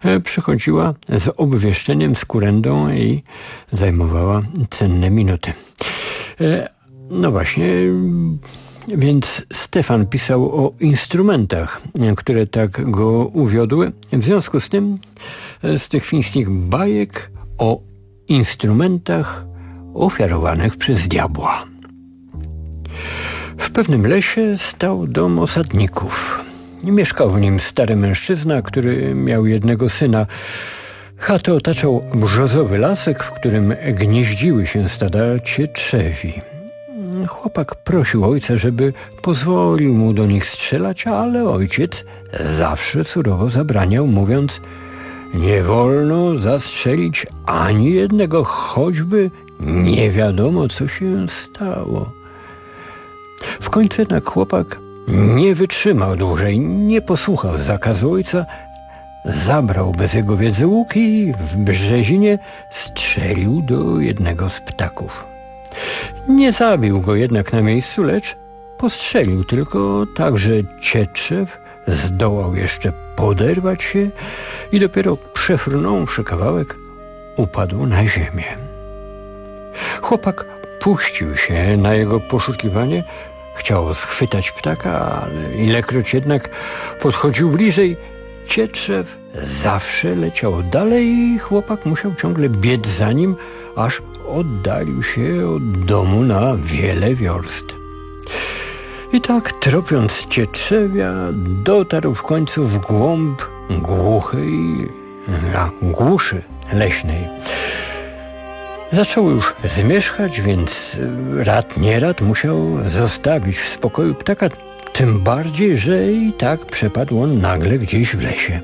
przychodziła z obwieszczeniem, z kurędą i zajmowała cenne minuty. No właśnie, więc Stefan pisał o instrumentach, które tak go uwiodły. W związku z tym, z tych fińskich bajek o instrumentach ofiarowanych przez diabła. W pewnym lesie stał dom osadników. Mieszkał w nim stary mężczyzna, który miał jednego syna. Chatę otaczał brzozowy lasek, w którym gnieździły się stada cietrzewi. Chłopak prosił ojca, żeby pozwolił mu do nich strzelać, ale ojciec zawsze surowo zabraniał, mówiąc: nie wolno zastrzelić ani jednego, choćby nie wiadomo, co się stało. W końcu jednak chłopak nie wytrzymał dłużej, nie posłuchał zakazu ojca, zabrał bez jego wiedzy łuk i w brzezinie strzelił do jednego z ptaków. Nie zabił go jednak na miejscu, lecz postrzelił tylko tak, że cietrzew zdołał jeszcze poderwać się i dopiero przefrunąwszy kawałek, upadł na ziemię. Chłopak puścił się na jego poszukiwanie, chciał schwytać ptaka, ale ilekroć jednak podchodził bliżej, cietrzew zawsze leciał dalej i chłopak musiał ciągle biec za nim, aż oddalił się od domu na wiele wiorst. I tak, tropiąc cietrzewia, dotarł w końcu w głąb głuszy leśnej. Zaczęło już zmierzchać, więc rad nie rad musiał zostawić w spokoju ptaka, tym bardziej, że i tak przepadł on nagle gdzieś w lesie.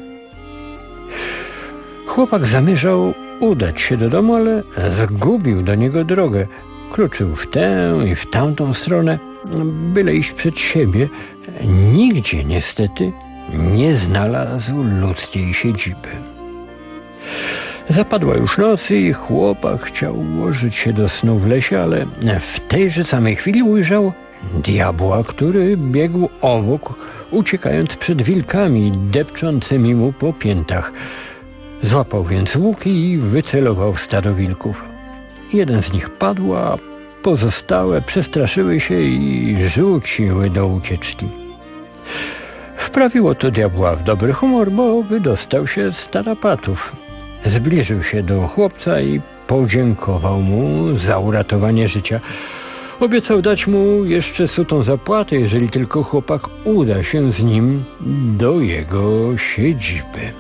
Chłopak zamierzał udać się do domu, ale zgubił do niego drogę. Kluczył w tę i w tamtą stronę, byle iść przed siebie. Nigdzie niestety nie znalazł ludzkiej siedziby. Zapadła już noc i chłopak chciał ułożyć się do snu w lesie, ale w tejże samej chwili ujrzał diabła, który biegł obok, uciekając przed wilkami depczącymi mu po piętach. Złapał więc łuk i wycelował w stado wilków. Jeden z nich padł, a pozostałe przestraszyły się i rzuciły do ucieczki. Wprawiło to diabła w dobry humor, bo wydostał się z tarapatów. Zbliżył się do chłopca i podziękował mu za uratowanie życia. Obiecał dać mu jeszcze sutą zapłatę, jeżeli tylko chłopak uda się z nim do jego siedziby.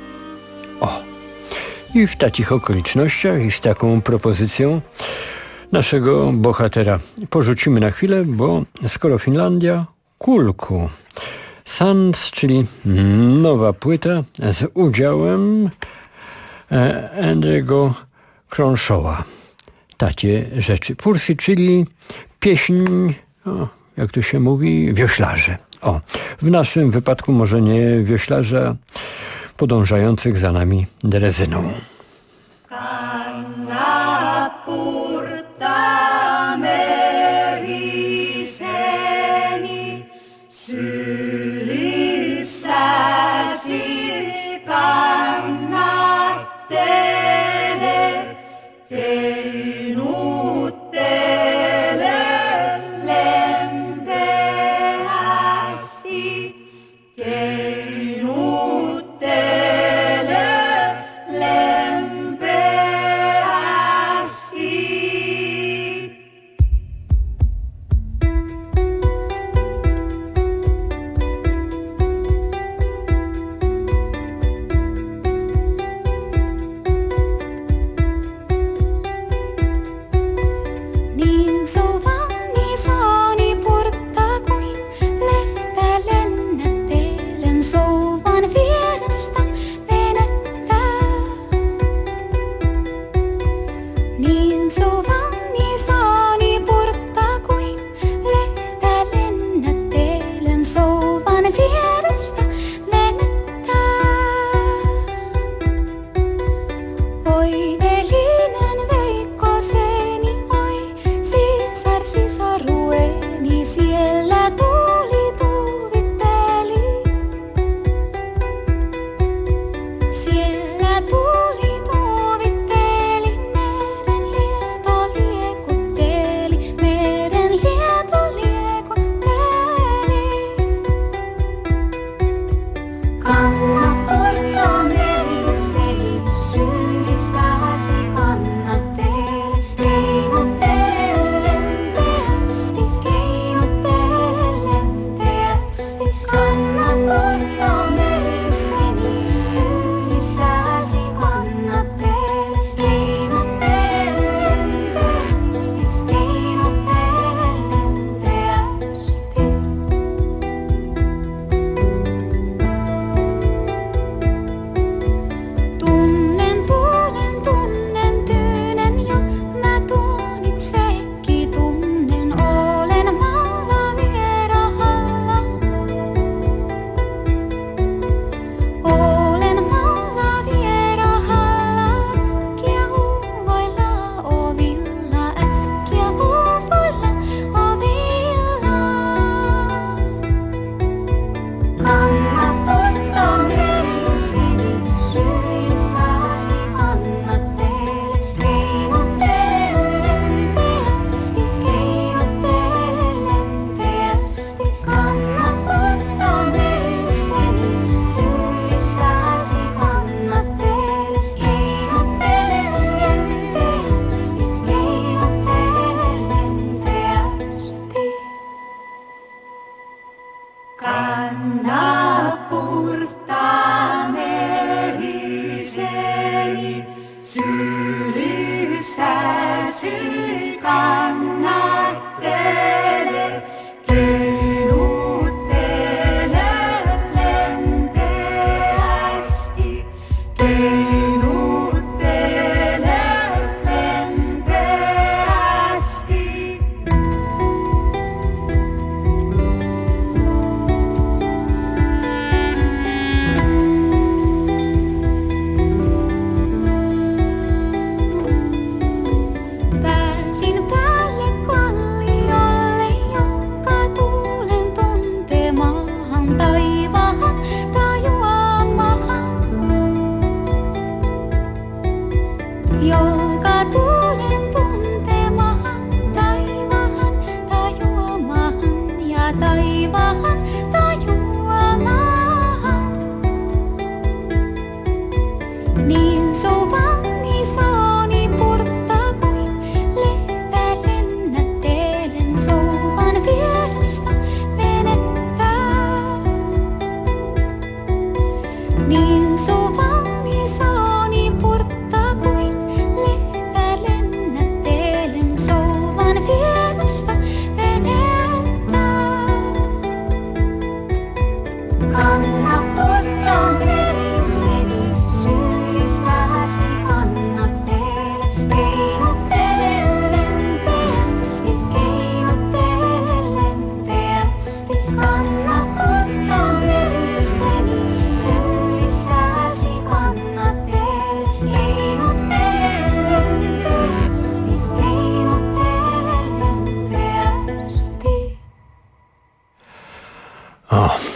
I w takich okolicznościach i z taką propozycją naszego bohatera porzucimy na chwilę, bo skoro Finlandia, Kulku Sans, czyli nowa płyta z udziałem Andrego Cronshawa. Takie rzeczy. Pursy, czyli pieśń, jak to się mówi, wioślarzy. W naszym wypadku może nie wioślarza podążających za nami drezyną. Let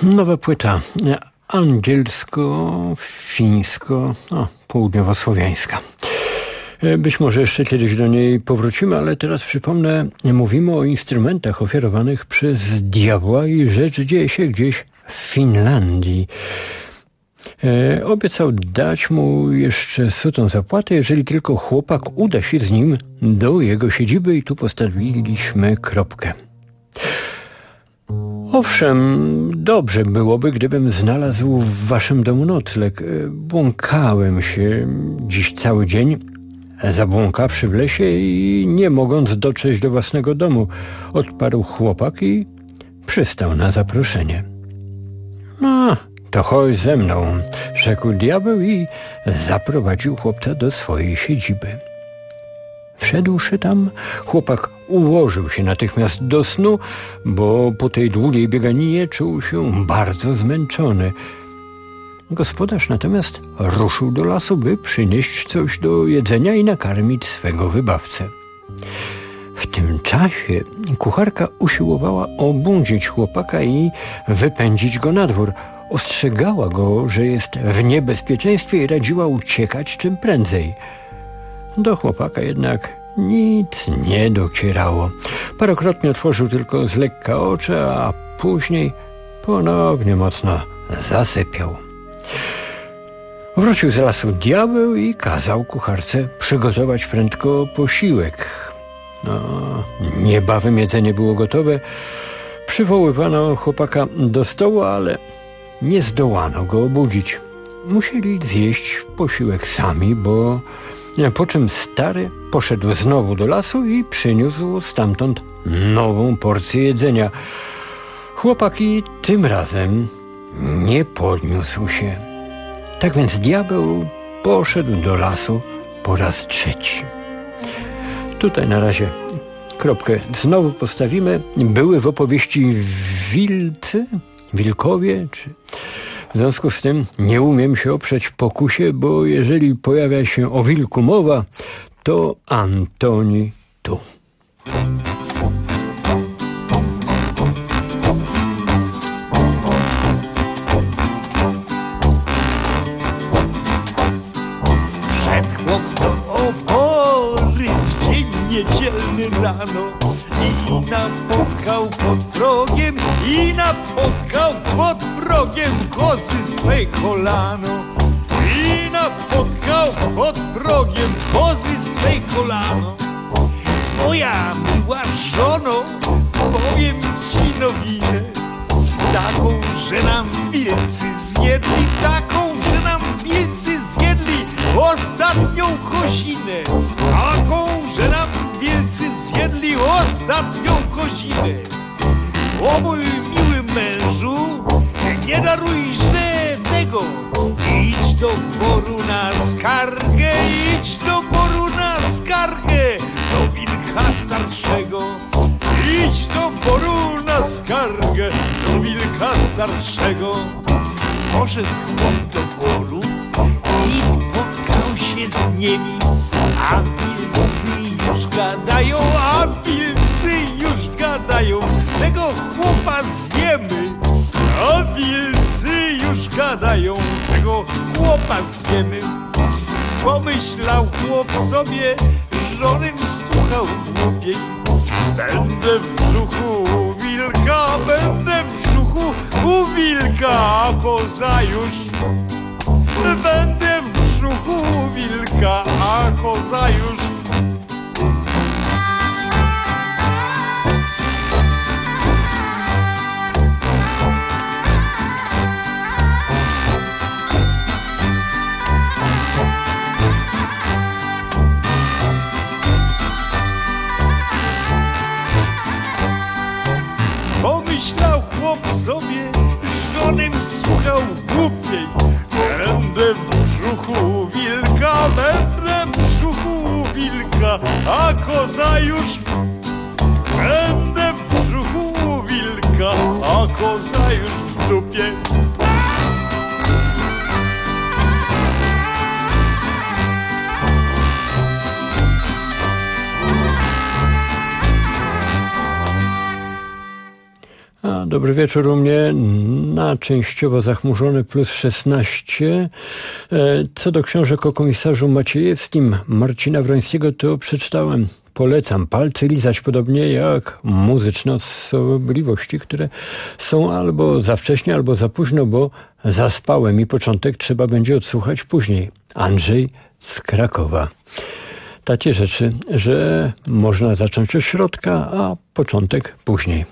Nowa płyta angielsko-fińsko-południowosłowiańska. Być może jeszcze kiedyś do niej powrócimy, ale teraz przypomnę, mówimy o instrumentach ofiarowanych przez diabła i rzecz dzieje się gdzieś w Finlandii. Obiecał dać mu jeszcze sutą zapłatę, jeżeli tylko chłopak uda się z nim do jego siedziby i tu postawiliśmy kropkę. Owszem, dobrze byłoby, gdybym znalazł w waszym domu nocleg. Błąkałem się dziś cały dzień, zabłąkawszy w lesie i nie mogąc dotrzeć do własnego domu, odparł chłopak i przystał na zaproszenie. No, to chodź ze mną, rzekł diabeł i zaprowadził chłopca do swojej siedziby. Wszedłszy tam, chłopak ułożył się natychmiast do snu, bo po tej długiej bieganinie czuł się bardzo zmęczony. Gospodarz natomiast ruszył do lasu, by przynieść coś do jedzenia i nakarmić swego wybawcę. W tym czasie kucharka usiłowała obudzić chłopaka i wypędzić go na dwór. Ostrzegała go, że jest w niebezpieczeństwie i radziła uciekać czym prędzej. Do chłopaka jednak nic nie docierało. Parokrotnie otworzył tylko z lekka oczy, a później ponownie mocno zasypiał. Wrócił z lasu diabeł i kazał kucharce przygotować prędko posiłek. Niebawem jedzenie było gotowe. Przywoływano chłopaka do stołu, ale nie zdołano go obudzić. Musieli zjeść posiłek sami, po czym stary poszedł znowu do lasu i przyniósł stamtąd nową porcję jedzenia. Chłopak i tym razem nie podniósł się. Tak więc diabeł poszedł do lasu po raz trzeci. Tutaj na razie kropkę znowu postawimy. Były w opowieści wilkowie, w związku z tym nie umiem się oprzeć pokusie, bo jeżeli pojawia się o wilku mowa, to Antoni tu. Szedł chłop do obory w dzień niedzielny rano i napotkał pod progiem kozy swe kolano. I napotkał pod progiem kozy swe kolano. Moja miła żono, powiem ci nowinę, taką, że nam wilcy zjedli, ostatnią kozinę. Taką, że nam wilcy zjedli ostatnią kozinę. O mój miły mężu, nie daruj źle tego. Idź do boru na skargę, do wilka starszego. Idź do boru na skargę, do wilka starszego. Poszedł chłop do boru i spotkał się z nimi, a wilcy już gadają, tego chłopa zjemy. A wilcy już gadają, tego chłopa zjemy. Pomyślał chłop sobie, żonym słuchał głupiej. Będę w brzuchu u wilka, a koza już. Będę w brzuchu u wilka, a koza już. Pomyślał chłop sobie, żonym słuchał głupiej. Będę w brzuchu wilka, a koza już. Będę w brzuchu wilka, a koza już w dupie. dobry wieczór u mnie. Na częściowo zachmurzony plus 16. Co do książek o komisarzu Maciejewskim Marcina Wrońskiego, to przeczytałem. Polecam palce lizać, podobnie jak muzyczne osobliwości, które są albo za wcześnie, albo za późno, bo zaspałem i początek trzeba będzie odsłuchać później. Andrzej z Krakowa. Takie rzeczy, że można zacząć od środka, a początek później.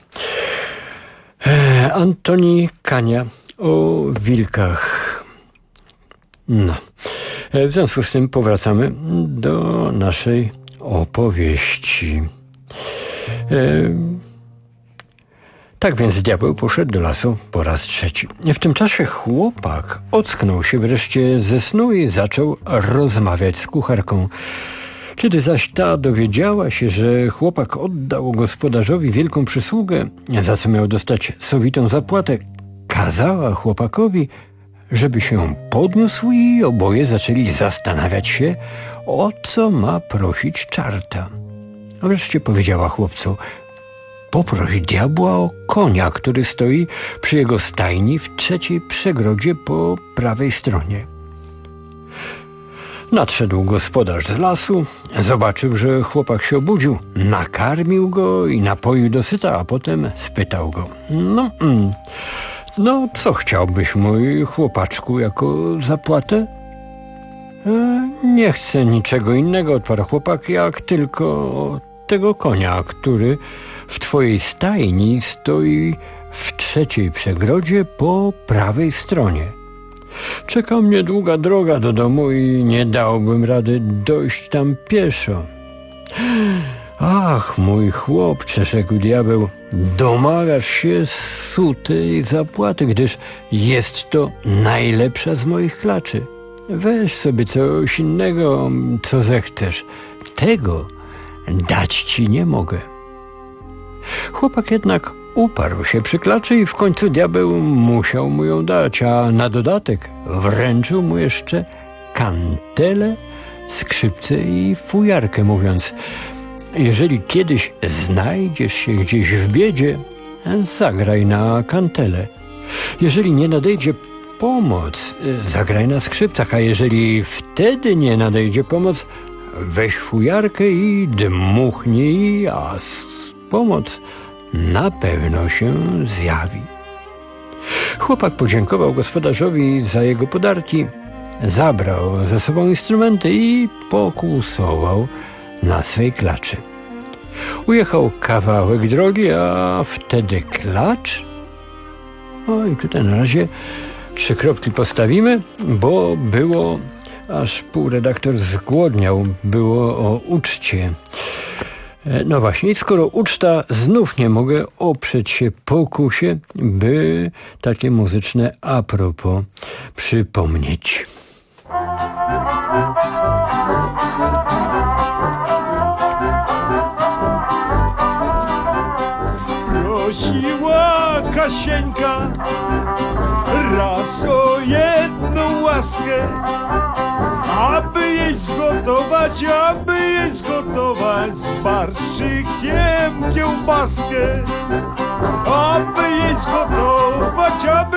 Antoni Kania o wilkach. No. W związku z tym powracamy do naszej opowieści. Tak więc diabeł poszedł do lasu po raz trzeci. W tym czasie chłopak ocknął się wreszcie ze snu i zaczął rozmawiać z kucharką. Kiedy zaś ta dowiedziała się, że chłopak oddał gospodarzowi wielką przysługę, za co miał dostać sowitą zapłatę, kazała chłopakowi, żeby się podniósł i oboje zaczęli zastanawiać się, o co ma prosić czarta. Wreszcie powiedziała chłopcu: poproś diabła o konia, który stoi przy jego stajni w trzeciej przegrodzie po prawej stronie. Nadszedł gospodarz z lasu, zobaczył, że chłopak się obudził, nakarmił go i napoił dosyta, a potem spytał go: no co chciałbyś, mój chłopaczku, jako zapłatę? Nie chcę niczego innego, odparł chłopak, jak tylko tego konia, który w twojej stajni stoi w trzeciej przegrodzie po prawej stronie. Czeka mnie długa droga do domu i nie dałbym rady dojść tam pieszo. Ach, mój chłopcze, rzekł diabeł, domagasz się sutej zapłaty, gdyż jest to najlepsza z moich klaczy. Weź sobie coś innego, co zechcesz. Tego dać ci nie mogę. Chłopak jednak uparł się przy klaczy i w końcu diabeł musiał mu ją dać, a na dodatek wręczył mu jeszcze kantelę, skrzypce i fujarkę, mówiąc: jeżeli kiedyś znajdziesz się gdzieś w biedzie, zagraj na kantelę. Jeżeli nie nadejdzie pomoc, zagraj na skrzypcach, a jeżeli wtedy nie nadejdzie pomoc, weź fujarkę i dmuchnij, a pomoc na pewno się zjawi. Chłopak podziękował gospodarzowi za jego podarki, zabrał ze sobą instrumenty i pokłusował na swej klaczy. Ujechał kawałek drogi, a wtedy klacz. I tutaj na razie 3 kropki postawimy, bo było, aż półredaktor zgłodniał, było o uczcie. No właśnie, skoro uczta, znów nie mogę oprzeć się pokusie, by takie muzyczne a propos przypomnieć. Prosiła Kasieńka raz o jedną łaskę, aby jej zgotować z barszykiem kiełbaskę. Aby jej zgotować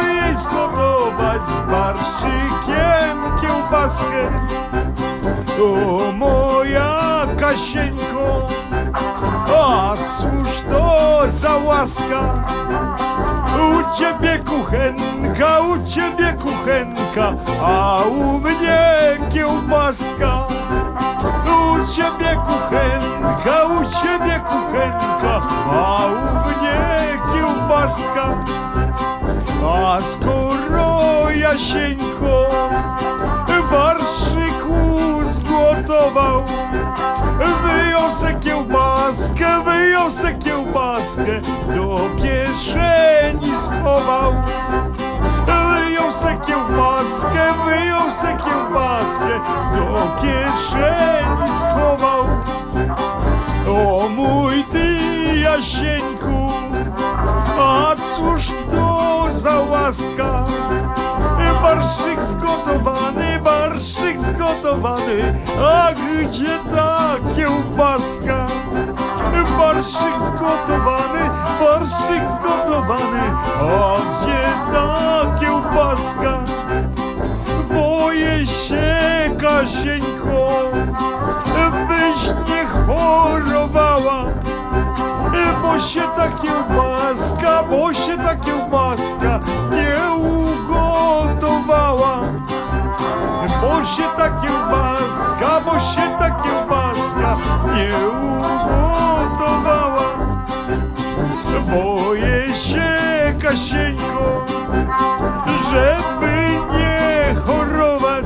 z barszykiem kiełbaskę. To moja Kasieńko, a cóż to za łaska? U ciebie kuchenka, a u mnie kiełbaska. U ciebie kuchenka, a u mnie kiełbaska. A skoro Jasieńko barszyku zgotował, wyjął se kiełbaskę, do kieszeni schował. Wyjął se kiełbaskę, do kieszeni schował. O mój ty Jasieńku, a cóż to za łaska? Barszyk zgotowany, a gdzie ta kiełbaska? Barszyk zgotowany, a gdzie ta kiełbaska? Boję się, Kasieńko, byś nie chorowała, bo się ta kiełbaska nie ugotowała. Bo się ta kiełbaska nie ugotowała. Boję się, Kasieńko, żeby nie chorować.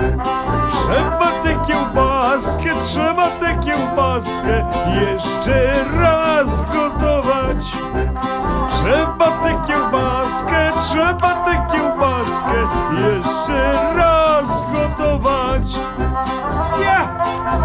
Trzeba tę kiełbaskę jeszcze raz gotować. Trzeba tę kiełbaskę jeszcze raz gotować. Ja!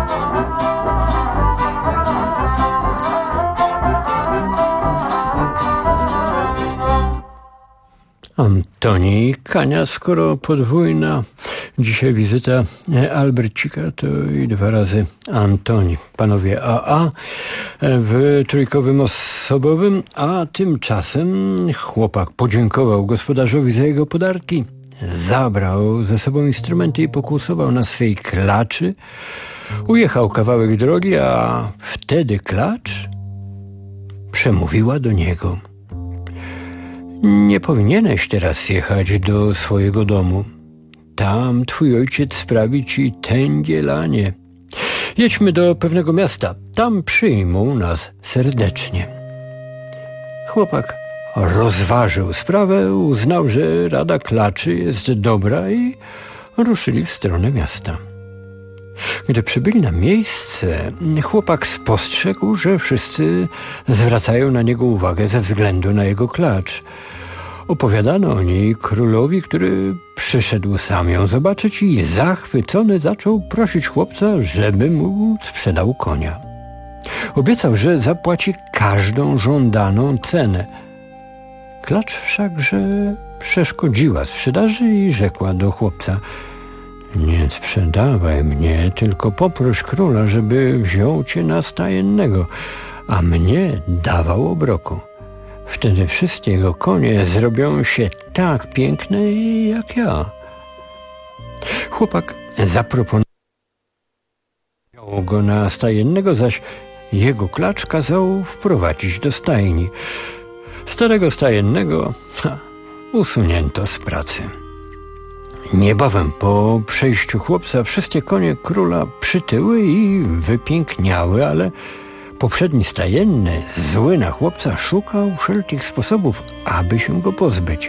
Antoni Kania, skoro podwójna dzisiaj wizyta Albercika, to i 2 razy Antoni. Panowie AA w trójkowym osobowym, a tymczasem chłopak podziękował gospodarzowi za jego podarki, zabrał ze sobą instrumenty i pokłusował na swej klaczy. Ujechał kawałek drogi, a wtedy klacz przemówiła do niego: nie powinieneś teraz jechać do swojego domu. Tam twój ojciec sprawi ci tęgielanie. Jedźmy do pewnego miasta. Tam przyjmą nas serdecznie. Chłopak rozważył sprawę, uznał, że rada klaczy jest dobra i ruszyli w stronę miasta. Gdy przybyli na miejsce, chłopak spostrzegł, że wszyscy zwracają na niego uwagę ze względu na jego klacz. Opowiadano o niej królowi, który przyszedł sam ją zobaczyć i zachwycony zaczął prosić chłopca, żeby mu sprzedał konia. Obiecał, że zapłaci każdą żądaną cenę. Klacz wszakże przeszkodziła sprzedaży i rzekła do chłopca: nie sprzedawaj mnie, tylko poproś króla, żeby wziął cię na stajennego, a mnie dawał obroku. Wtedy wszystkie jego konie zrobią się tak piękne jak ja. Chłopak zaproponował go na stajennego, zaś jego klacz kazał wprowadzić do stajni. Starego stajennego usunięto z pracy. Niebawem po przejściu chłopca wszystkie konie króla przytyły i wypiękniały, ale poprzedni stajenny, zły na chłopca, szukał wszelkich sposobów, aby się go pozbyć.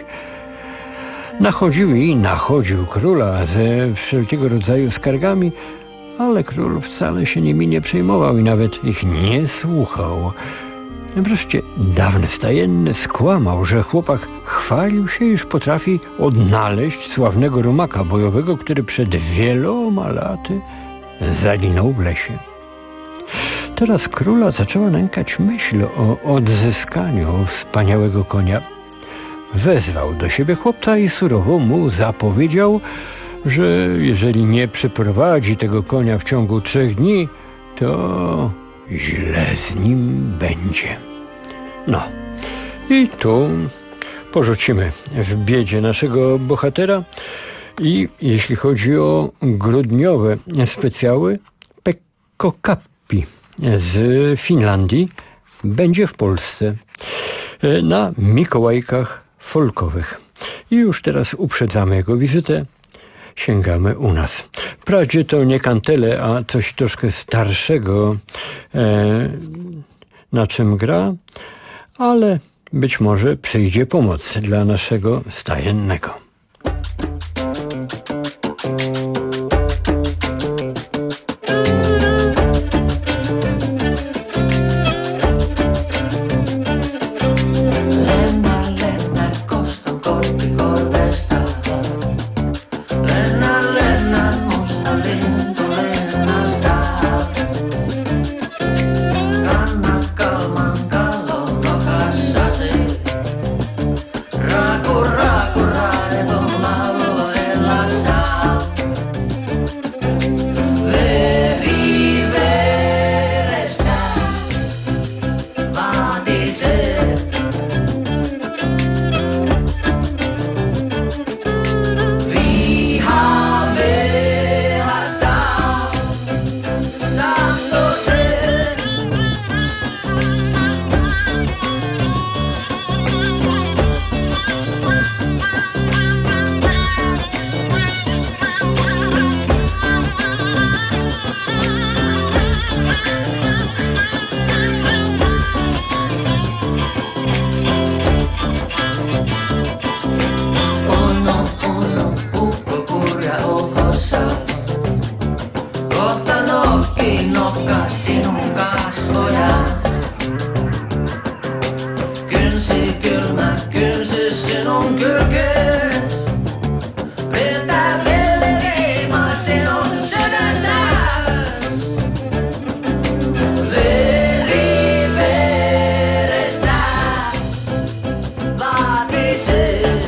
Nachodził króla ze wszelkiego rodzaju skargami, ale król wcale się nimi nie przejmował i nawet ich nie słuchał. Wreszcie dawny stajenny skłamał, że chłopak chwalił się, iż potrafi odnaleźć sławnego rumaka bojowego, który przed wieloma laty zaginął w lesie. Teraz króla zaczęła nękać myśl o odzyskaniu wspaniałego konia. Wezwał do siebie chłopca i surowo mu zapowiedział, że jeżeli nie przyprowadzi tego konia w ciągu 3 dni, to źle z nim będzie. No i tu porzucimy w biedzie naszego bohatera i jeśli chodzi o grudniowe specjały, Pekko Kappi z Finlandii będzie w Polsce na Mikołajkach folkowych. I już teraz uprzedzamy jego wizytę. Sięgamy u nas. Wprawdzie to nie kantele, a coś troszkę starszego, na czym gra, ale być może przyjdzie pomoc dla naszego stajennego. Raku, raku, raku. Ei nokkaa sinun kasvoja. Kynsi kylmä, kynsy sinun kylkeen. Vetää leima sinun sydäntäs. Veri verestä vaatisee.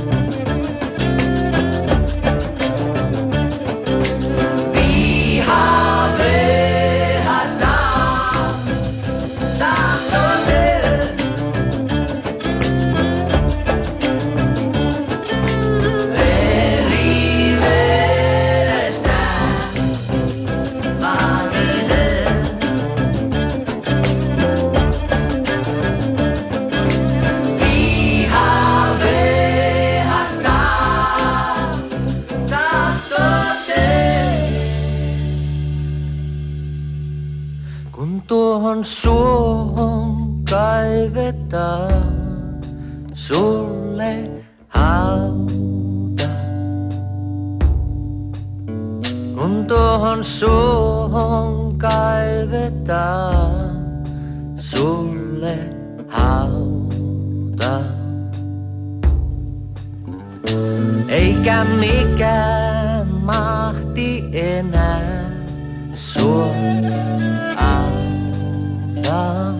Viha vehasta tahtosee. Veri verestä vaatisee. Viha vehasta tahtosee. Kun tuohon suohon kaivetaan sulle hauta. Kun tuohon suohon kaivetaan sulle hauta. Eikä mikään mahti enää sua auta.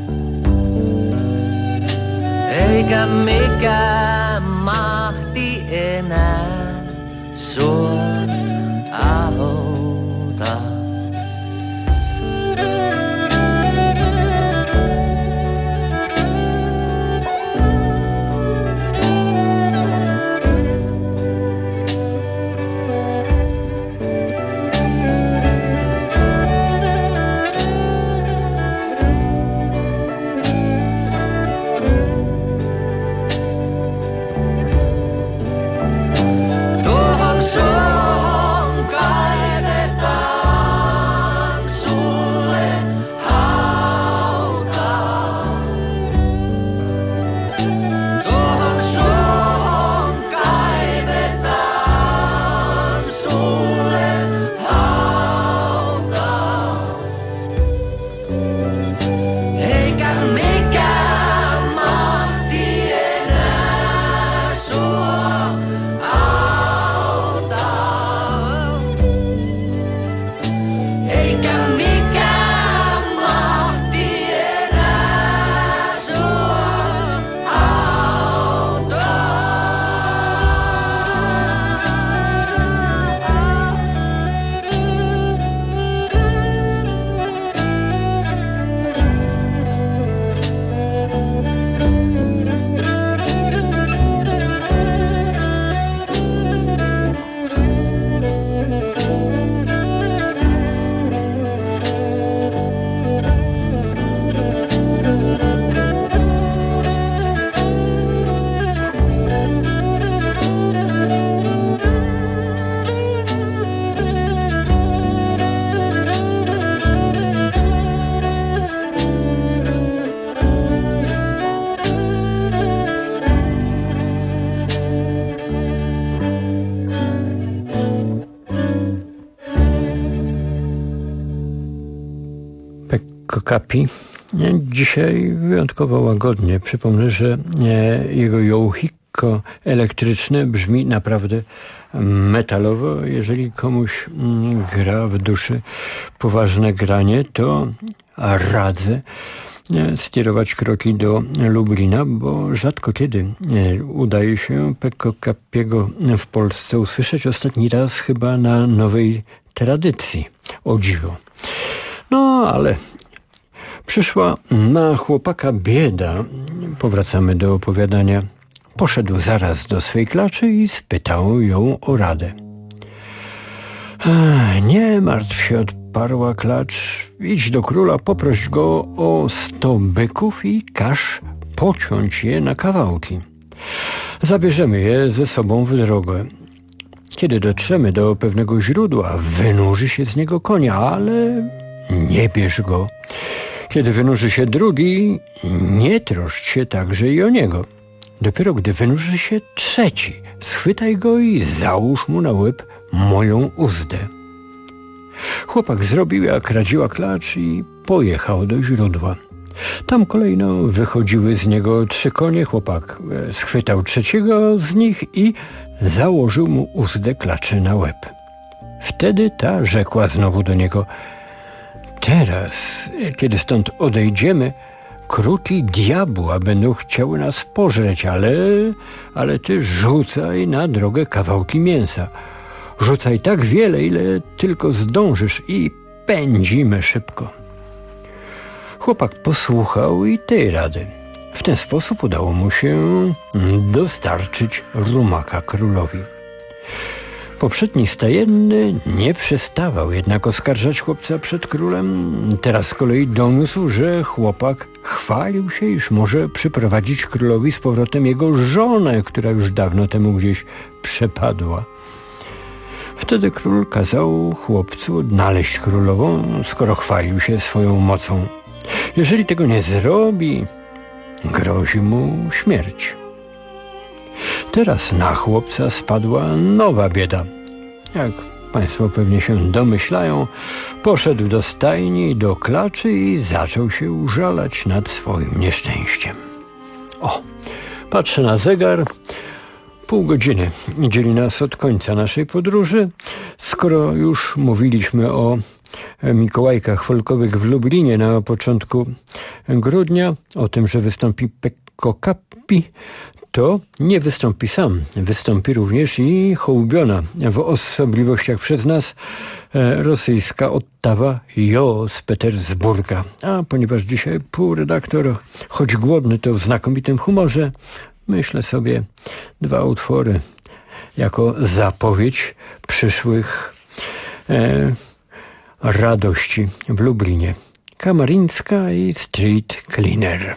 Eikä mikään mahti enää sua auta. Tuohon suohon kaivetaan sulle hauta. Tuohon suohon kaivetaan sulle hauta. Eikä mikään mahti enää sua auta. Eikä mikään mahti enää sua auta. Pekko Kapi. Dzisiaj wyjątkowo łagodnie. Przypomnę, że jego Yohiko elektryczne brzmi naprawdę metalowo. Jeżeli komuś gra w duszy poważne granie, to radzę skierować kroki do Lublina, bo rzadko kiedy udaje się Pekko Kapiego w Polsce usłyszeć. Ostatni raz chyba na Nowej Tradycji, o dziwo. No, ale przyszła na chłopaka bieda. Powracamy do opowiadania. Poszedł zaraz do swej klaczy i spytał ją o radę. Nie martw się, odparła klacz. Idź do króla, poproś go o 100 byków i każ pociąć je na kawałki. Zabierzemy je ze sobą w drogę. Kiedy dotrzemy do pewnego źródła, wynurzy się z niego konia, ale nie bierz go. Kiedy wynurzy się drugi, nie troszcz się także i o niego. Dopiero gdy wynurzy się trzeci, schwytaj go i załóż mu na łeb moją uzdę. Chłopak zrobił, jak radziła klacz i pojechał do źródła. Tam kolejno wychodziły z niego 3 konie. Chłopak schwytał trzeciego z nich i założył mu uzdę klaczy na łeb. Wtedy ta rzekła znowu do niego: teraz, kiedy stąd odejdziemy, kruki diabła będą chciały nas pożreć, ale ty rzucaj na drogę kawałki mięsa. Rzucaj tak wiele, ile tylko zdążysz i pędzimy szybko. Chłopak posłuchał i tej rady. W ten sposób udało mu się dostarczyć rumaka królowi. Poprzedni stajenny nie przestawał jednak oskarżać chłopca przed królem. Teraz z kolei doniósł, że chłopak chwalił się, iż może przyprowadzić królowi z powrotem jego żonę, która już dawno temu gdzieś przepadła. Wtedy król kazał chłopcu odnaleźć królową, skoro chwalił się swoją mocą. Jeżeli tego nie zrobi, grozi mu śmierć. Teraz na chłopca spadła nowa bieda. Jak państwo pewnie się domyślają, poszedł do stajni, do klaczy i zaczął się użalać nad swoim nieszczęściem. Patrzę na zegar. Pół godziny dzieli nas od końca naszej podróży. Skoro już mówiliśmy o Mikołajkach folkowych w Lublinie na początku grudnia, o tym, że wystąpi Pekko Kappi, to nie wystąpi sam. Wystąpi również i hołubiona w osobliwościach przez nas rosyjska Ottawa Jo z Petersburga. A ponieważ dzisiaj półredaktor, choć głodny, to w znakomitym humorze, myślę sobie 2 utwory jako zapowiedź przyszłych radości w Lublinie. Kamarińska i Street Cleaner.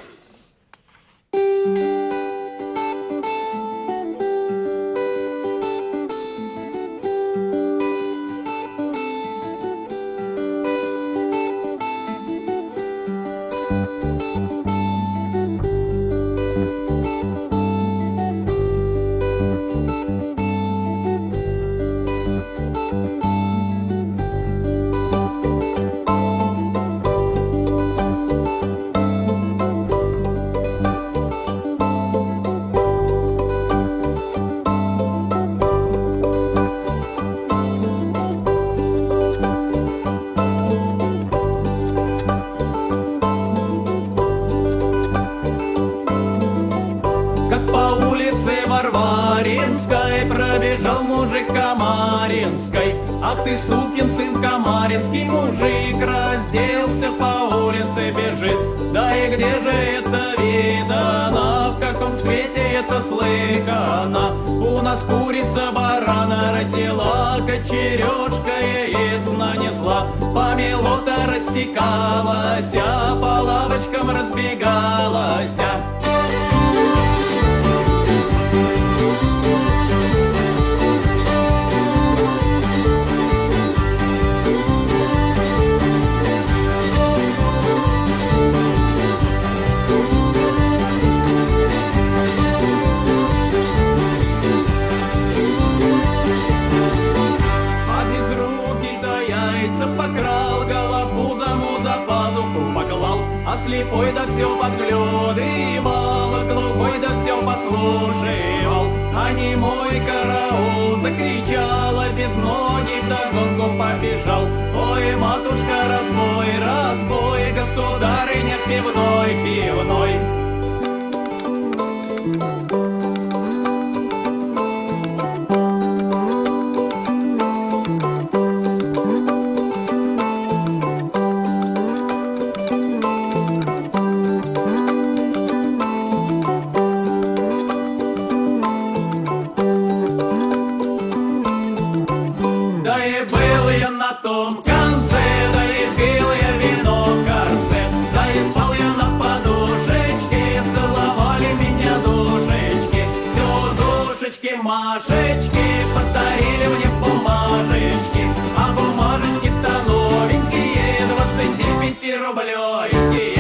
Пробежал мужик Камаринской. Ах ты, сукин сын, камаринский мужик, разделся, по улице бежит. Да и где же это видано, в каком свете это слыхано? У нас курица барана родила, кочережка яиц нанесла. Помелота рассекалась, по лавочкам разбегалась. Слепой да все подглядывал, глухой да все подслушивал, а немой караул закричала, без ноги вдогонку побежал. Ой, матушка, разбой, разбой, государыня пивной, пивной. Машечки подарили мне бумажечки, а бумажечки-то новенькие, 25-рублевенькие.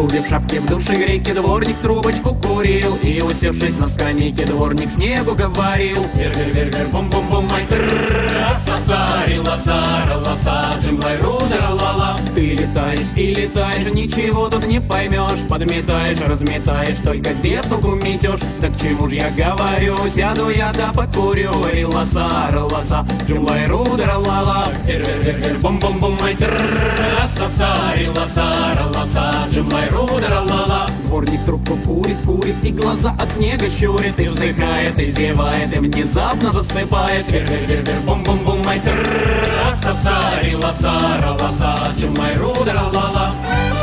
шубе, в шапке, в душегрейке дворник трубочку курил. И, усевшись на скамейке, дворник снегу говорил: вер-вер-вер-вер, бум-бум-бум, ай, тррррраса-са-ри-ла-са-ра-ла-са, джим-лай-ру-да-ра-ла-ла. Ты летаешь и летаешь, ничего тут не поймешь. Подметаешь, разметаешь, только без толку метешь. Так чему ж я говорю, сяду я да покурю. Ри-ла-са-ра-ла-са, джим-лай-ру-да-ра-ла-ла. Вер-вер-вер-вер, бум-бум-бум, ай, тррррраса-са-ри-ла-са-ра-ла-са, джим-лай-ру-да-ра-ла-ла. Дворник трубку курит, курит, и глаза от снега щурит, и вздыхает, и зевает, и внезапно засыпает. Вер-вер-вер-вер, бум-бум-бум, ай, тррррраса-са-ри-ла-са-ра-ла-са, джим-лай-ру-да-ра-ла-ла.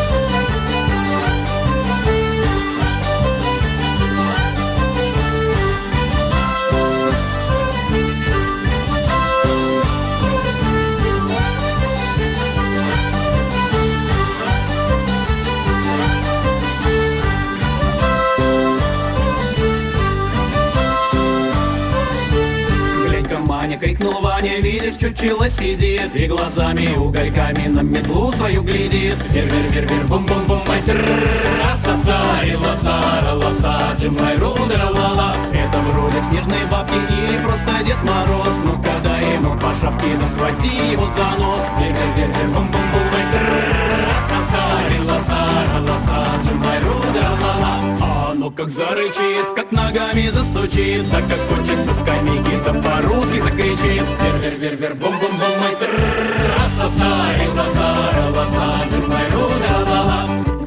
Крикнул Ваня, видишь, чучело сидит, и глазами угольками на метлу свою глядит. Вер-вер-вер-вер, бум-бум-бум, ай, тррррраса-са-ри-ла-са-ра-ла-са, джим-лай-ру-да-ра-ла-ла. Это вроде снежной бабки или просто Дед Мороз. Ну-ка дай ему по шапке, да схвати его за нос. Вер-вер-вер-вер, бум-бум-бум, ай, тррррраса-са-ри-ла-са-ра-ла-са, джим-лай-ру-да-ра-ла-ла. Ну как зарычит, как ногами застучит, так как скочит со скамейки, да по-русски закричит. Вер-вер-вер-вер, бум-бум-бум, ай, тррррраса-са-ри-ла-са-ра-ла-са, джим-лай-ру-да-ра-ла-ла.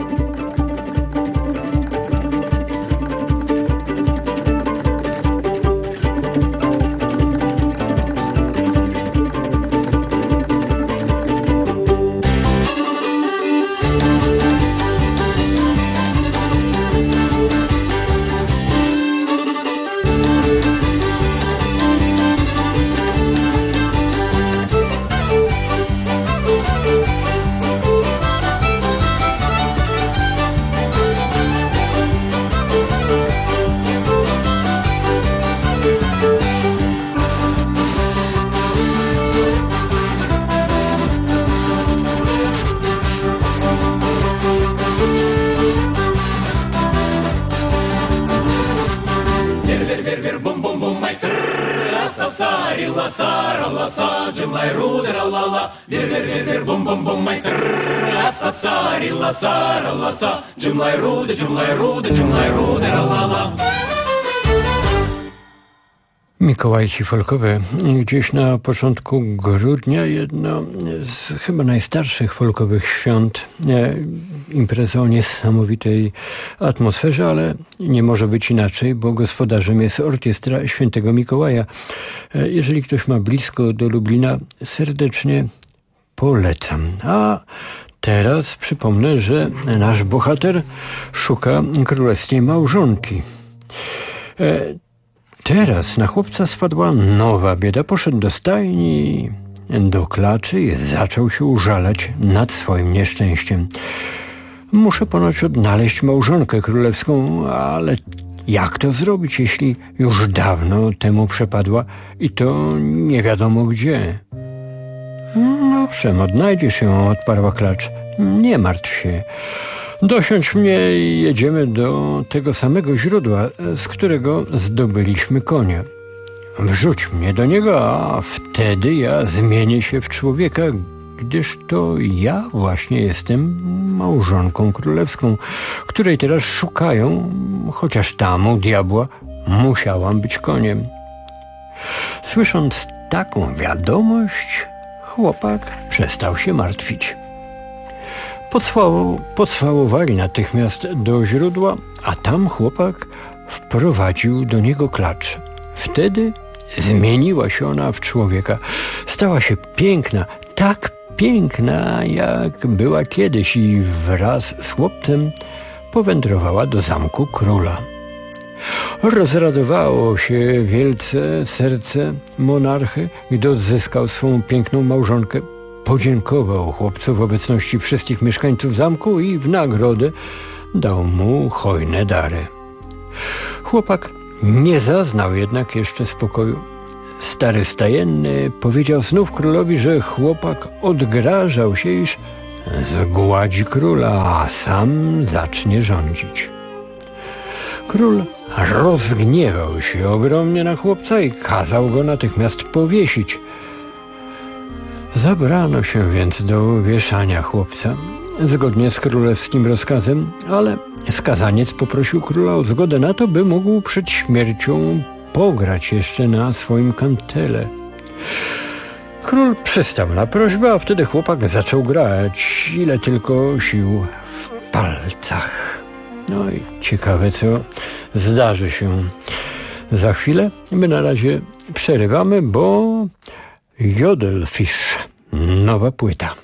Джимлай-руда, джимлай-руда, джимлай-руда-ра-ла-ла. Mikołajki folkowe. Gdzieś na początku grudnia jedno z chyba najstarszych folkowych świąt. Impreza o niesamowitej atmosferze, ale nie może być inaczej, bo gospodarzem jest Orkiestra Świętego Mikołaja. Jeżeli ktoś ma blisko do Lublina, serdecznie polecam. A teraz przypomnę, że nasz bohater szuka królewskiej małżonki. Teraz na chłopca spadła nowa bieda. Poszedł do stajni, do klaczy i zaczął się użalać nad swoim nieszczęściem. Muszę ponoć odnaleźć małżonkę królewską, ale jak to zrobić, jeśli już dawno temu przepadła i to nie wiadomo gdzie? Owszem, odnajdziesz ją, odparła klacz. Nie martw się. Dosiądź mnie i jedziemy do tego samego źródła, z którego zdobyliśmy konia. Wrzuć mnie do niego, a wtedy ja zmienię się w człowieka, gdyż to ja właśnie jestem małżonką królewską, której teraz szukają, chociaż tam u diabła musiałam być koniem. Słysząc taką wiadomość, chłopak przestał się martwić. Podswałowali natychmiast do źródła, a tam chłopak wprowadził do niego klacz. Wtedy zmieniła się ona w człowieka. Stała się piękna, tak piękna, jak była kiedyś i wraz z chłopcem powędrowała do zamku króla. Rozradowało się wielce serce monarchy, gdy odzyskał swą piękną małżonkę. Podziękował chłopcu w obecności wszystkich mieszkańców zamku i w nagrodę dał mu hojne dary. Chłopak nie zaznał jednak jeszcze spokoju. Stary stajenny powiedział znów królowi, że chłopak odgrażał się, iż zgładzi króla, a sam zacznie rządzić. Król rozgniewał się ogromnie na chłopca i kazał go natychmiast powiesić. Zabrano się więc do wieszania chłopca, zgodnie z królewskim rozkazem, ale skazaniec poprosił króla o zgodę na to, by mógł przed śmiercią pograć jeszcze na swoim kantele. Król przystał na prośbę, a wtedy chłopak zaczął grać, ile tylko sił w palcach. No i ciekawe, co zdarzy się za chwilę. My na razie przerywamy, bo Jodelfish, nowa płyta.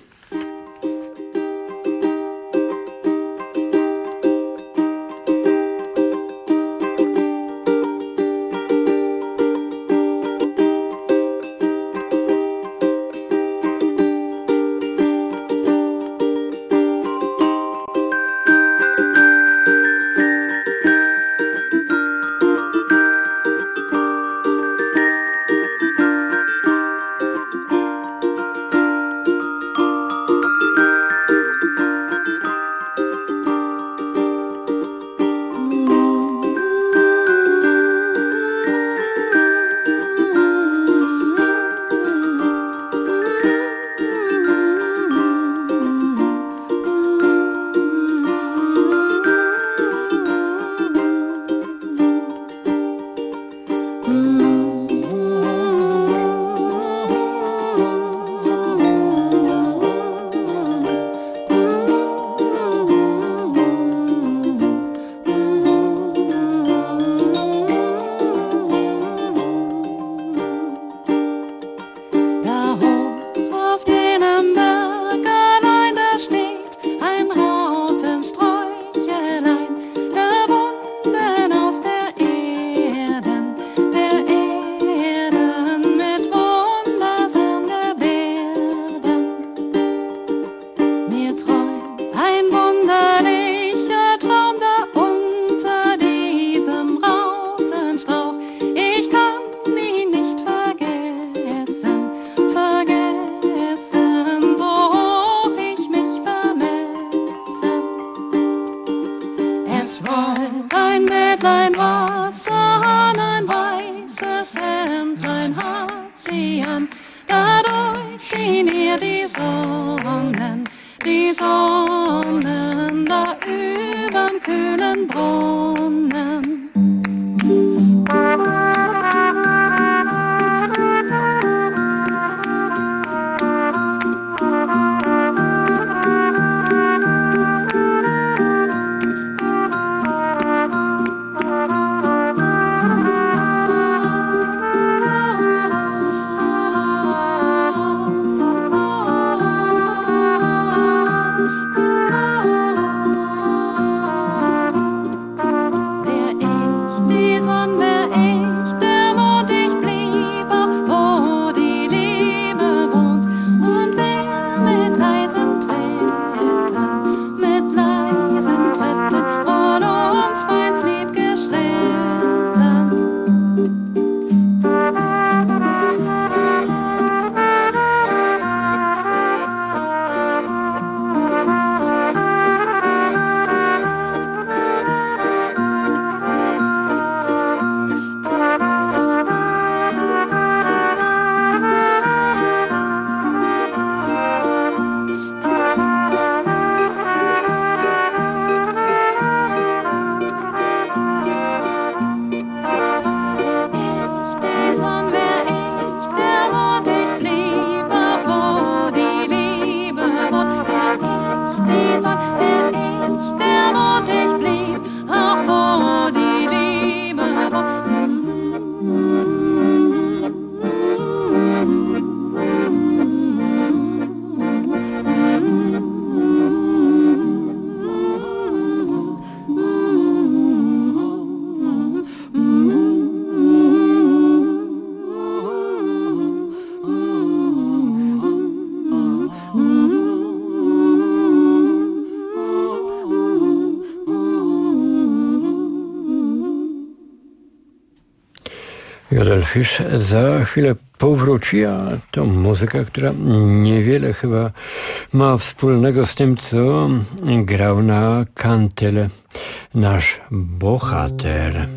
Fish za chwilę powróci, a to muzyka, która niewiele chyba ma wspólnego z tym, co grał na kantyle nasz bohater.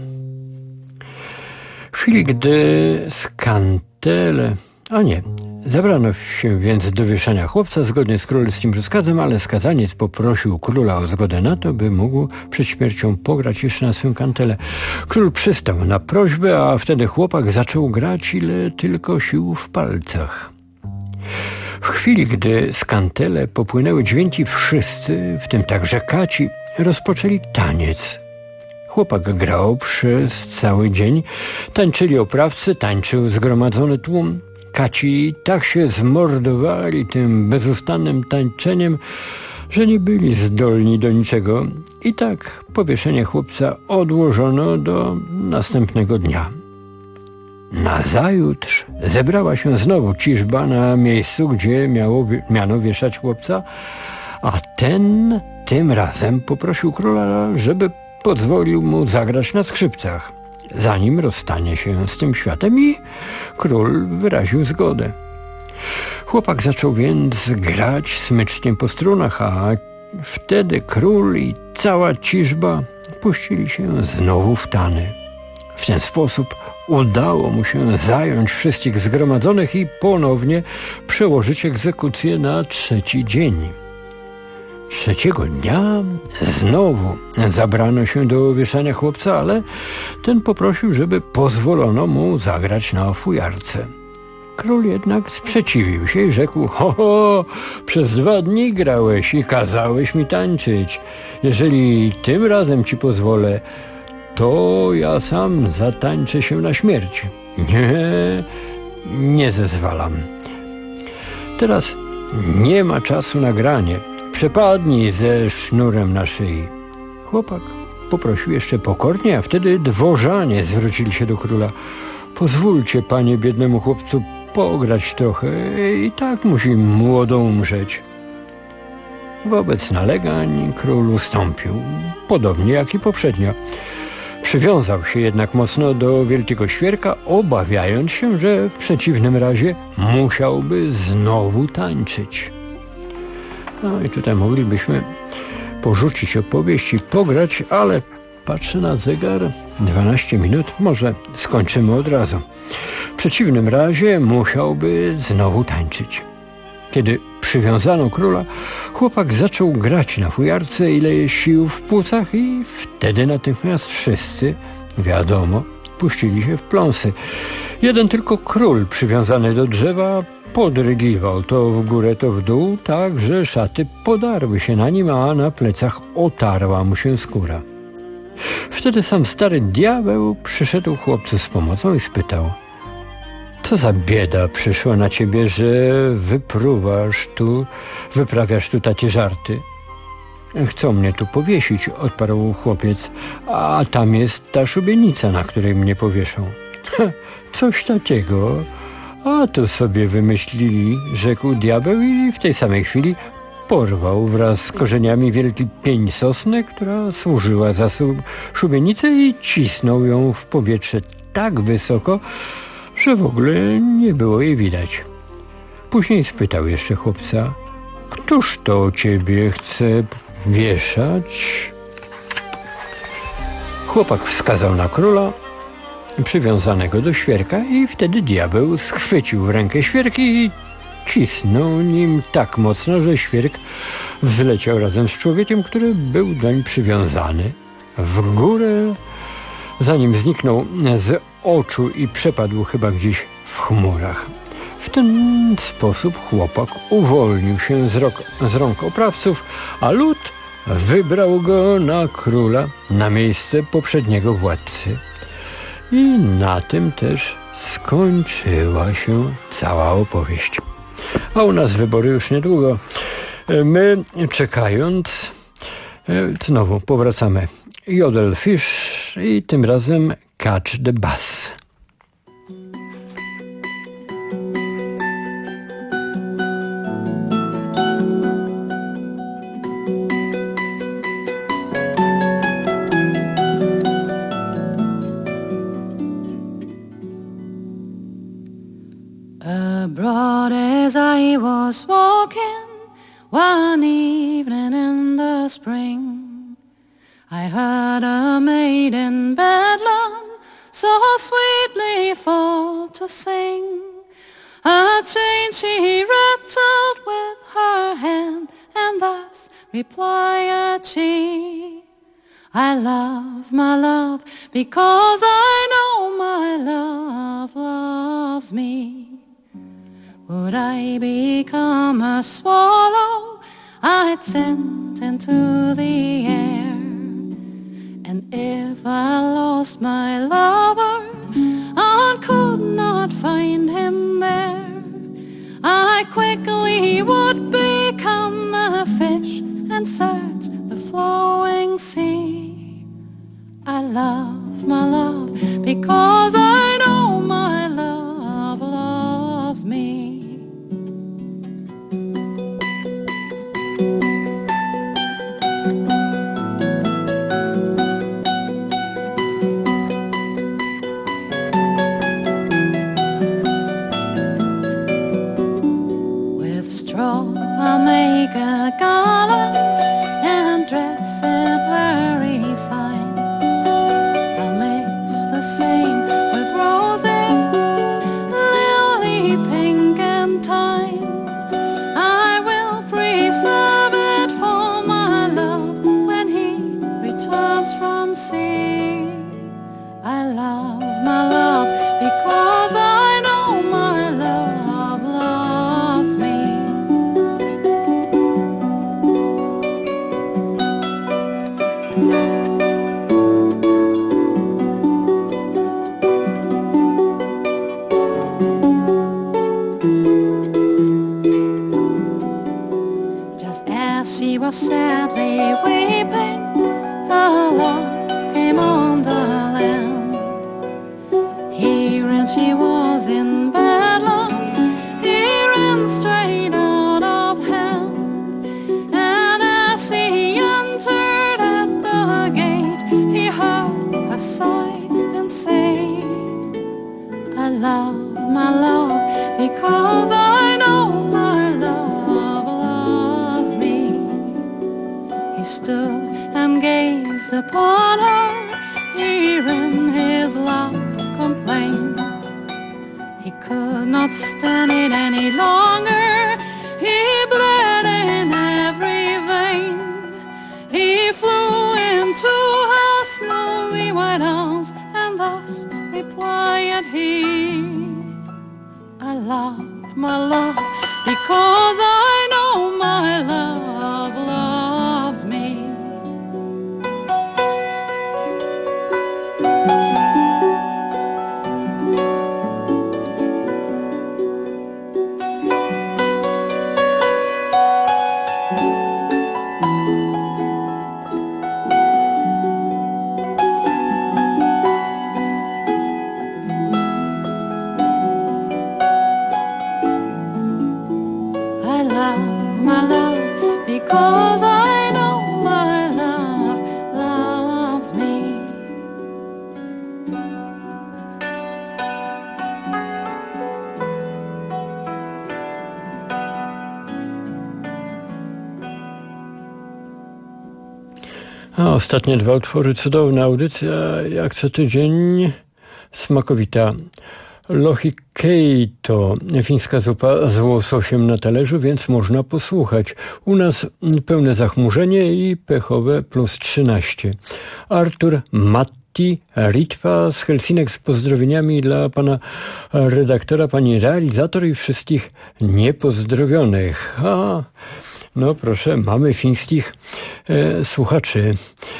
W chwili, gdy z kantele... Zabrano się więc do wieszania chłopca zgodnie z królewskim rozkazem, ale skazaniec poprosił króla o zgodę na to, by mógł przed śmiercią pograć jeszcze na swym kantele. Król przystał na prośbę, a wtedy chłopak zaczął grać, ile tylko sił w palcach. W chwili, gdy z kantele popłynęły dźwięki, wszyscy, w tym także kaci, rozpoczęli taniec. Chłopak grał przez cały dzień, tańczyli oprawcy, tańczył zgromadzony tłum. Kaci tak się zmordowali tym bezustannym tańczeniem, że nie byli zdolni do niczego. I tak powieszenie chłopca odłożono do następnego dnia. Nazajutrz zebrała się znowu ciżba na miejscu, gdzie miano wieszać chłopca, a ten tym razem poprosił króla, żeby pozwolił mu zagrać na skrzypcach, zanim rozstanie się z tym światem, i król wyraził zgodę. Chłopak zaczął więc grać smycznie po strunach, a wtedy król i cała ciżba puścili się znowu w tany. W ten sposób udało mu się zająć wszystkich zgromadzonych i ponownie przełożyć egzekucję na trzeci dzień. Trzeciego dnia znowu zabrano się do wieszania chłopca, ale ten poprosił, żeby pozwolono mu zagrać na fujarce. Król jednak sprzeciwił się i rzekł: przez 2 dni grałeś i kazałeś mi tańczyć. Jeżeli tym razem ci pozwolę, to ja sam zatańczę się na śmierć. Nie zezwalam. Teraz nie ma czasu na granie. Przepadnij ze sznurem na szyi. Chłopak poprosił jeszcze pokornie, a wtedy dworzanie zwrócili się do króla. Pozwólcie, panie, biednemu chłopcu pograć trochę, i tak musi młodo umrzeć. Wobec nalegań król ustąpił, podobnie jak i poprzednio. Przywiązał się jednak mocno do wielkiego świerka, obawiając się, że w przeciwnym razie musiałby znowu tańczyć. No i tutaj moglibyśmy porzucić opowieść i pograć, ale patrzę na zegar, 12 minut, może skończymy od razu. W przeciwnym razie musiałby znowu tańczyć. Kiedy przywiązano króla, chłopak zaczął grać na fujarce, ile sił w płucach, i wtedy natychmiast wszyscy, wiadomo, puścili się w pląsy. Jeden tylko król, przywiązany do drzewa, podrygiwał to w górę, to w dół, tak, że szaty podarły się na nim, a na plecach otarła mu się skóra. Wtedy sam stary diabeł przyszedł chłopcu z pomocą i spytał: co za bieda przyszła na ciebie, że wyprawiasz tu takie żarty? Chcą mnie tu powiesić, odparł chłopiec, a tam jest ta szubienica, na której mnie powieszą. Coś takiego. A to sobie wymyślili, rzekł diabeł, i w tej samej chwili porwał wraz z korzeniami wielki pień sosny, która służyła za szubienicę, i cisnął ją w powietrze tak wysoko, że w ogóle nie było jej widać. Później spytał jeszcze chłopca: któż to ciebie chce wieszać? Chłopak wskazał na króla przywiązanego do świerka, i wtedy diabeł schwycił w rękę świerk i cisnął nim tak mocno, że świerk wzleciał razem z człowiekiem, który był doń przywiązany, w górę, zanim zniknął z oczu i przepadł chyba gdzieś w chmurach. W ten sposób chłopak uwolnił się z rąk oprawców, a lud wybrał go na króla, na miejsce poprzedniego władcy. I na tym też skończyła się cała opowieść. A u nas wybory już niedługo. My, czekając, znowu powracamy. Jodel Fish i tym razem Catch the Bus. Abroad as I was walking one evening in the spring, I heard a maid in Bedlam so sweetly fall to sing. A chain she rattled with her hand, and thus replied she, I love my love because I know my love loves me. Would I become a swallow I'd sent into the air? And if I lost my lover and could not find him there, I quickly would become a fish and search the flowing sea. I love my love because I know my love loves me. I'll make a garland and dress it very fine. I'll mix the same with roses, lily, pink and thyme. I will preserve it for my love when he returns from sea. I love my love because I know my love loves me. Just as she was sadly weeping, a love came on the land. Herein she was in Bedlam, he ran straight out of hand. And as he entered at the gate, he heard her sigh and say, I love my love because I know my love loves me. He stood and gazed upon her, hearing his love complain. He could not stand it any longer, he bled in every vein. He flew into her snowy white arms, and thus replied he, I love my love because I know my love loves me. I love my love because I know my love loves me. A ostatnie dwa utwory, cudowna audycja, jak co tydzień, smakowita lohikeito, fińska zupa z łososiem na talerzu, więc można posłuchać. U nas pełne zachmurzenie i pechowe plus 13. Artur Matti Ritva z Helsinek z pozdrowieniami dla pana redaktora, pani realizator i wszystkich niepozdrowionych. No proszę, mamy fińskich słuchaczy.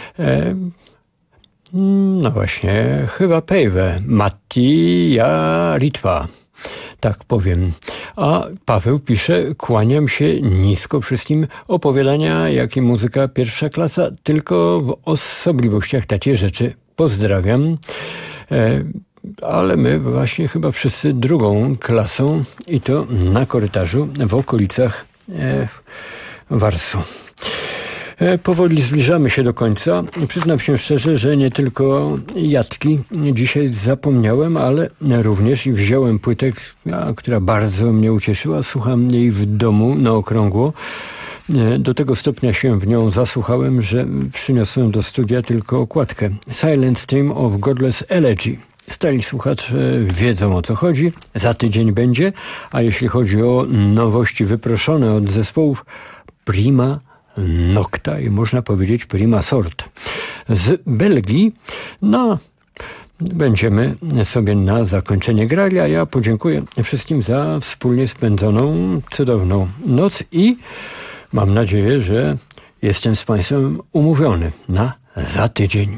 No właśnie, chyba Päivä Matti ja Ritva. Tak powiem. A Paweł pisze, kłaniam się nisko wszystkim, opowiadania, jak i muzyka pierwsza klasa, tylko w osobliwościach takie rzeczy. Pozdrawiam. Ale my właśnie chyba wszyscy drugą klasą i to na korytarzu w okolicach Warsu. Powoli zbliżamy się do końca. Przyznam się szczerze, że nie tylko jatki dzisiaj zapomniałem, ale również i wziąłem płytę, która bardzo mnie ucieszyła. Słucham jej w domu na okrągło. Do tego stopnia się w nią zasłuchałem, że przyniosłem do studia tylko okładkę. Silent Stream of Godless Elegy. Stali słuchacze wiedzą, o co chodzi. Za tydzień będzie. A jeśli chodzi o nowości wyproszone od zespołów, Prima Nocta i można powiedzieć Prima Sort. Z Belgii, będziemy sobie na zakończenie grali, a ja podziękuję wszystkim za wspólnie spędzoną cudowną noc i mam nadzieję, że jestem z Państwem umówiony na za tydzień.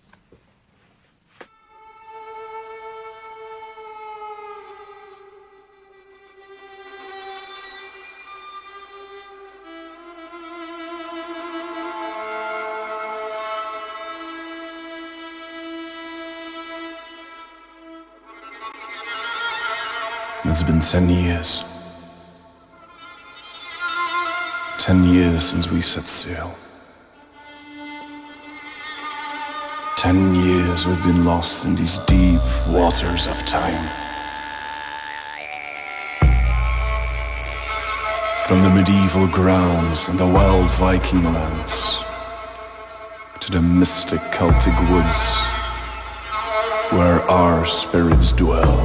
It's been 10 years. 10 years since we set sail. 10 years we've been lost in these deep waters of time. From the medieval grounds and the wild Viking lands to the mystic Celtic woods where our spirits dwell.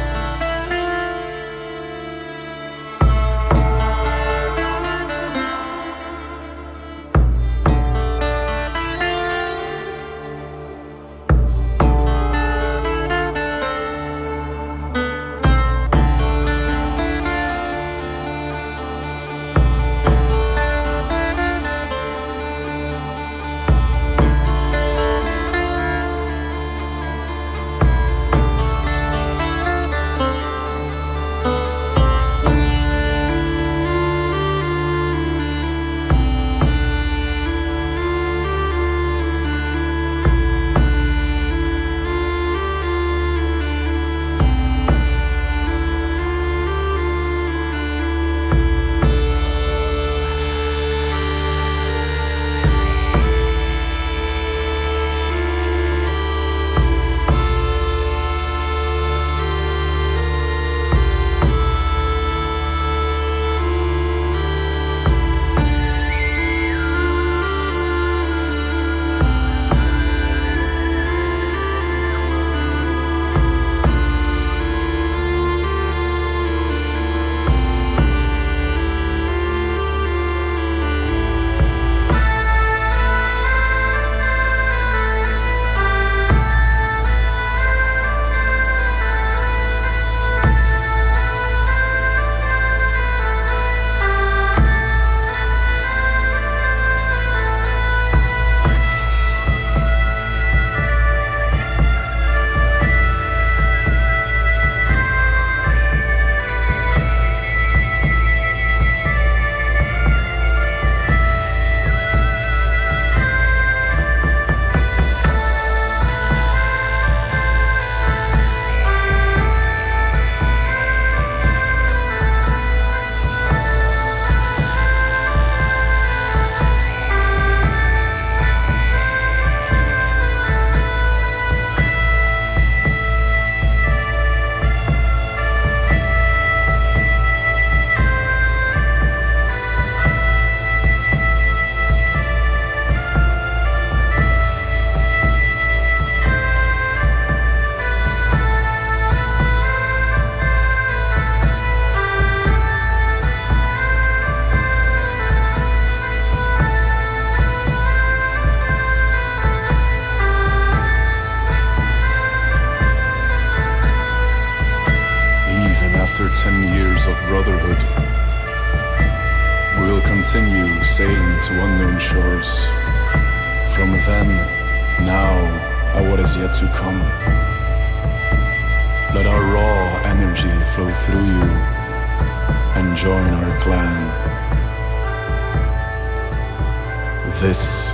This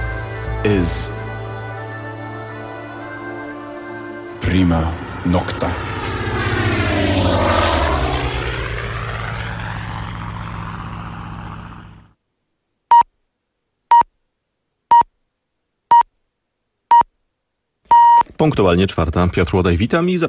is Prima Nocta. Punktualnie 4:00. Piotr Łodaj, witam i